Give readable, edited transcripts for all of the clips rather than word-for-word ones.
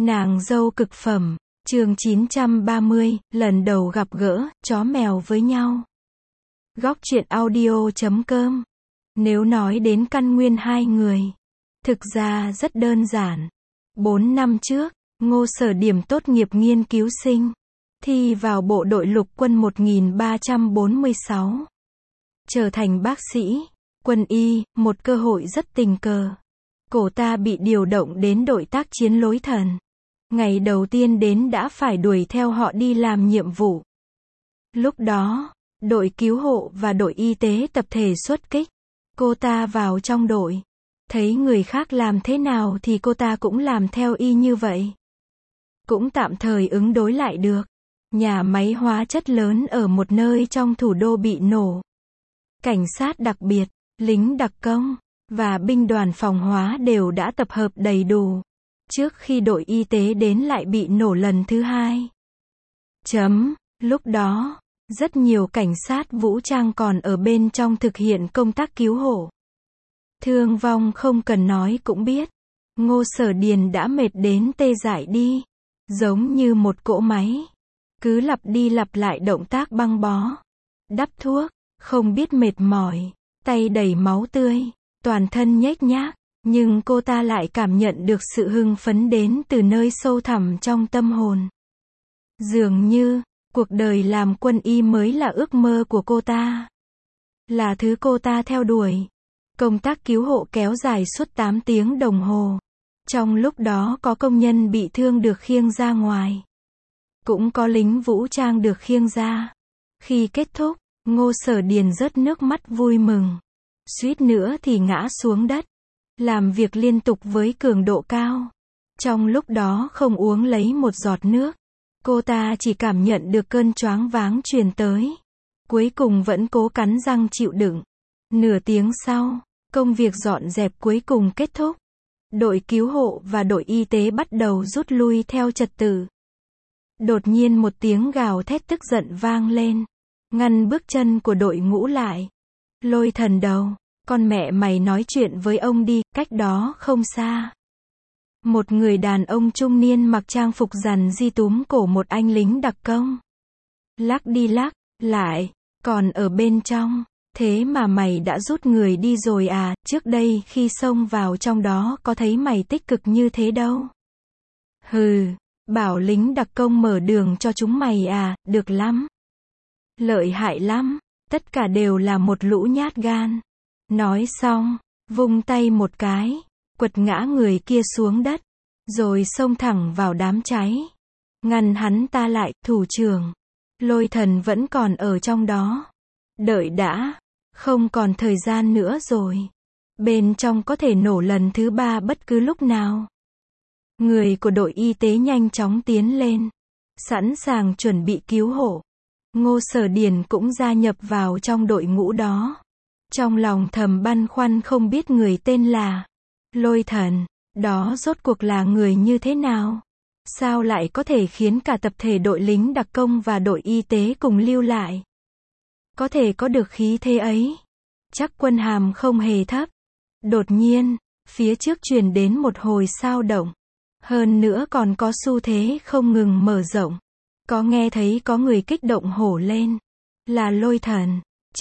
Nàng dâu cực phẩm, chương 930, lần đầu gặp gỡ, chó mèo với nhau. Góc truyện audio.com. Nếu nói đến căn nguyên hai người, thực ra rất đơn giản. 4 năm trước, Ngô Sở Điểm tốt nghiệp nghiên cứu sinh, thi vào bộ đội lục quân 1346. Trở thành bác sĩ, quân y, một cơ hội rất tình cờ. Cô ta bị điều động đến đội tác chiến lối thần. Ngày đầu tiên đến đã phải đuổi theo họ đi làm nhiệm vụ. Lúc đó, đội cứu hộ và đội y tế tập thể xuất kích. Cô ta vào trong đội. Thấy người khác làm thế nào thì cô ta cũng làm theo y như vậy. Cũng tạm thời ứng đối lại được. Nhà máy hóa chất lớn ở một nơi trong thủ đô bị nổ. Cảnh sát đặc biệt, lính đặc công và binh đoàn phòng hóa đều đã tập hợp đầy đủ. Trước khi đội y tế đến lại bị nổ lần thứ hai. Lúc đó, rất nhiều cảnh sát vũ trang còn ở bên trong thực hiện công tác cứu hộ. Thương vong không cần nói cũng biết. Ngô Sở Điền đã mệt đến tê dại đi. Giống như một cỗ máy. Cứ lặp đi lặp lại động tác băng bó. Đắp thuốc, không biết mệt mỏi. Tay đầy máu tươi, toàn thân nhếch nhác. Nhưng cô ta lại cảm nhận được sự hưng phấn đến từ nơi sâu thẳm trong tâm hồn. Dường như, cuộc đời làm quân y mới là ước mơ của cô ta. Là thứ cô ta theo đuổi. Công tác cứu hộ kéo dài suốt 8 tiếng đồng hồ. Trong lúc đó có công nhân bị thương được khiêng ra ngoài. Cũng có lính vũ trang được khiêng ra. Khi kết thúc, Ngô Sở Điền rớt nước mắt vui mừng. Suýt nữa thì ngã xuống đất. Làm việc liên tục với cường độ cao. Trong lúc đó không uống lấy một giọt nước. Cô ta chỉ cảm nhận được cơn choáng váng truyền tới. Cuối cùng vẫn cố cắn răng chịu đựng. Nửa tiếng sau, công việc dọn dẹp cuối cùng kết thúc. Đội cứu hộ và đội y tế bắt đầu rút lui theo trật tự. Đột nhiên một tiếng gào thét tức giận vang lên. Ngăn bước chân của đội ngũ lại. Lôi Thần đầu. Con mẹ mày nói chuyện với ông đi, cách đó không xa. Một người đàn ông trung niên mặc trang phục rằn di túm cổ một anh lính đặc công. Lắc đi lắc lại, còn ở bên trong. Thế mà mày đã rút người đi rồi à, trước đây khi xông vào trong đó có thấy mày tích cực như thế đâu. Hừ, bảo lính đặc công mở đường cho chúng mày à, được lắm. Lợi hại lắm, tất cả đều là một lũ nhát gan. Nói xong, vung tay một cái, quật ngã người kia xuống đất, rồi xông thẳng vào đám cháy. Ngăn hắn ta lại, thủ trưởng. Lôi Thần vẫn còn ở trong đó. Đợi đã, không còn thời gian nữa rồi. Bên trong có thể nổ lần thứ 3 bất cứ lúc nào. Người của đội y tế nhanh chóng tiến lên, sẵn sàng chuẩn bị cứu hộ. Ngô Sở Điền cũng gia nhập vào trong đội ngũ đó. Trong lòng thầm băn khoăn không biết người tên là Lôi Thần, đó rốt cuộc là người như thế nào? Sao lại có thể khiến cả tập thể đội lính đặc công và đội y tế cùng lưu lại? Có thể có được khí thế ấy? Chắc quân hàm không hề thấp. Đột nhiên, phía trước truyền đến một hồi xao động. Hơn nữa còn có xu thế không ngừng mở rộng. Có nghe thấy có người kích động hổ lên. Là Lôi Thần.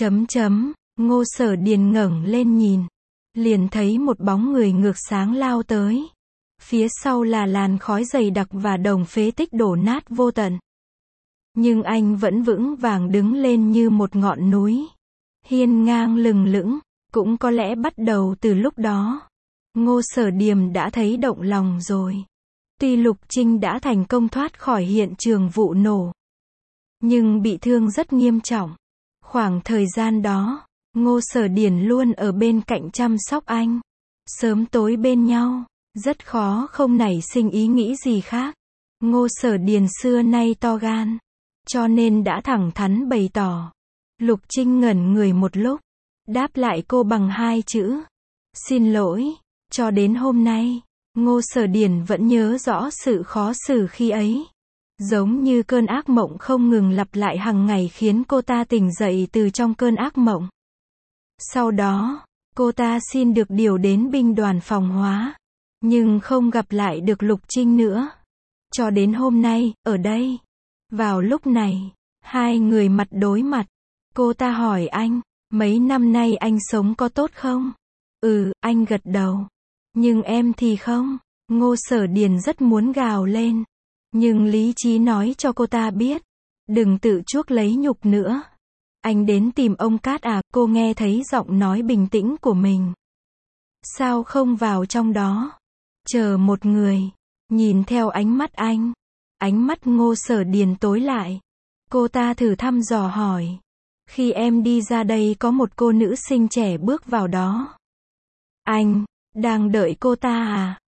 Ngô Sở Điền ngẩng lên nhìn. Liền thấy một bóng người ngược sáng lao tới. Phía sau là làn khói dày đặc và đồng phế tích đổ nát vô tận. Nhưng anh vẫn vững vàng đứng lên như một ngọn núi. Hiên ngang lừng lững. Cũng có lẽ bắt đầu từ lúc đó. Ngô Sở Điềm đã thấy động lòng rồi. Tuy Lục Trinh đã thành công thoát khỏi hiện trường vụ nổ. Nhưng bị thương rất nghiêm trọng. Khoảng thời gian đó, Ngô Sở Điền luôn ở bên cạnh chăm sóc anh. Sớm tối bên nhau, rất khó không nảy sinh ý nghĩ gì khác. Ngô Sở Điền xưa nay to gan, cho nên đã thẳng thắn bày tỏ. Lục Trinh ngẩn người một lúc, đáp lại cô bằng 2 chữ. Xin lỗi, cho đến hôm nay, Ngô Sở Điền vẫn nhớ rõ sự khó xử khi ấy. Giống như cơn ác mộng không ngừng lặp lại hàng ngày khiến cô ta tỉnh dậy từ trong cơn ác mộng. Sau đó, cô ta xin được điều đến binh đoàn phòng hóa. Nhưng không gặp lại được Lục Trinh nữa. Cho đến hôm nay, ở đây. Vào lúc này, hai người mặt đối mặt. Cô ta hỏi anh, mấy năm nay anh sống có tốt không? Ừ, anh gật đầu. Nhưng em thì không. Ngô Sở Điền rất muốn gào lên. Nhưng lý trí nói cho cô ta biết. Đừng tự chuốc lấy nhục nữa. Anh đến tìm ông Cát à, cô nghe thấy giọng nói bình tĩnh của mình. Sao không vào trong đó? Chờ một người. Nhìn theo ánh mắt anh. Ánh mắt Ngô Sở Điền tối lại. Cô ta thử thăm dò hỏi. Khi em đi ra đây có một cô nữ sinh trẻ bước vào đó. Anh, đang đợi cô ta à?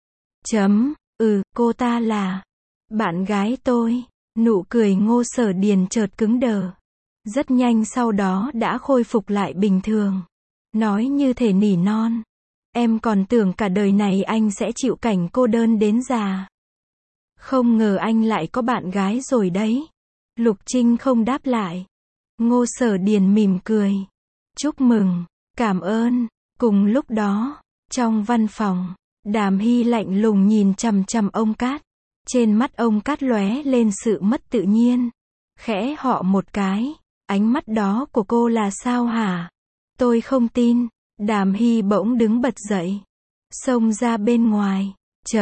Cô ta là bạn gái tôi. Nụ cười Ngô Sở Điền chợt cứng đờ. Rất nhanh sau đó đã khôi phục lại bình thường. Nói như thể nỉ non. Em còn tưởng cả đời này anh sẽ chịu cảnh cô đơn đến già. Không ngờ anh lại có bạn gái rồi đấy. Lục Trinh không đáp lại. Ngô Sở Điền mỉm cười. Chúc mừng, cảm ơn. Cùng lúc đó, trong văn phòng, Đàm Hy lạnh lùng nhìn chằm chằm ông Cát. Trên mắt ông Cát lóe lên sự mất tự nhiên. Khẽ họ một cái. Ánh mắt đó của cô là sao hả? Tôi không tin. Đàm Hy bỗng đứng bật dậy. Xông ra bên ngoài.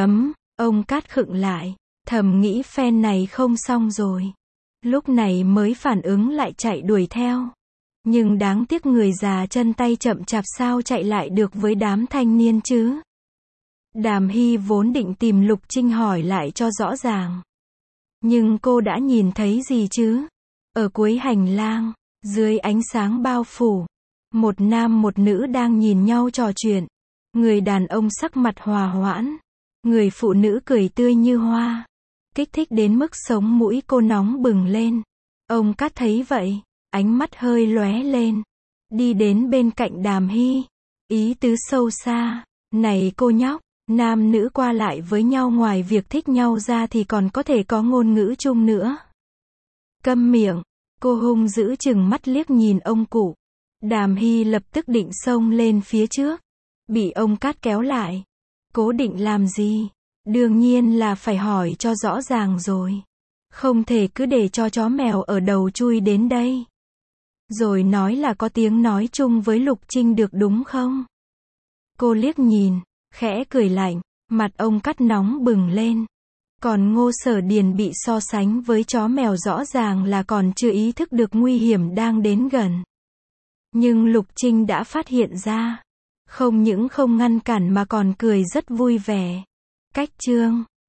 Ông Cát khựng lại. Thầm nghĩ phen này không xong rồi. Lúc này mới phản ứng lại chạy đuổi theo. Nhưng đáng tiếc người già chân tay chậm chạp sao chạy lại được với đám thanh niên chứ. Đàm Hy vốn định tìm Lục Trinh hỏi lại cho rõ ràng. Nhưng cô đã nhìn thấy gì chứ? Ở cuối hành lang, dưới ánh sáng bao phủ, một nam một nữ đang nhìn nhau trò chuyện. Người đàn ông sắc mặt hòa hoãn, người phụ nữ cười tươi như hoa. Kích thích đến mức sống mũi cô nóng bừng lên. Ông Cát thấy vậy, ánh mắt hơi lóe lên. Đi đến bên cạnh Đàm Hy. Ý tứ sâu xa. Này cô nhóc, nam nữ qua lại với nhau ngoài việc thích nhau ra thì còn có thể có ngôn ngữ chung nữa. Câm miệng. Cô hung dữ chừng mắt liếc nhìn ông cụ. Đàm Hy lập tức định xông lên phía trước. Bị ông Cát kéo lại. Cố định làm gì? Đương nhiên là phải hỏi cho rõ ràng rồi. Không thể cứ để cho chó mèo ở đầu chui đến đây. Rồi nói là có tiếng nói chung với Lục Trinh được đúng không? Cô liếc nhìn, khẽ cười lạnh, mặt ông Cát nóng bừng lên. Còn Ngô Sở Điền bị so sánh với chó mèo rõ ràng là còn chưa ý thức được nguy hiểm đang đến gần. Nhưng Lục Trinh đã phát hiện ra. Không những không ngăn cản mà còn cười rất vui vẻ. Cách chương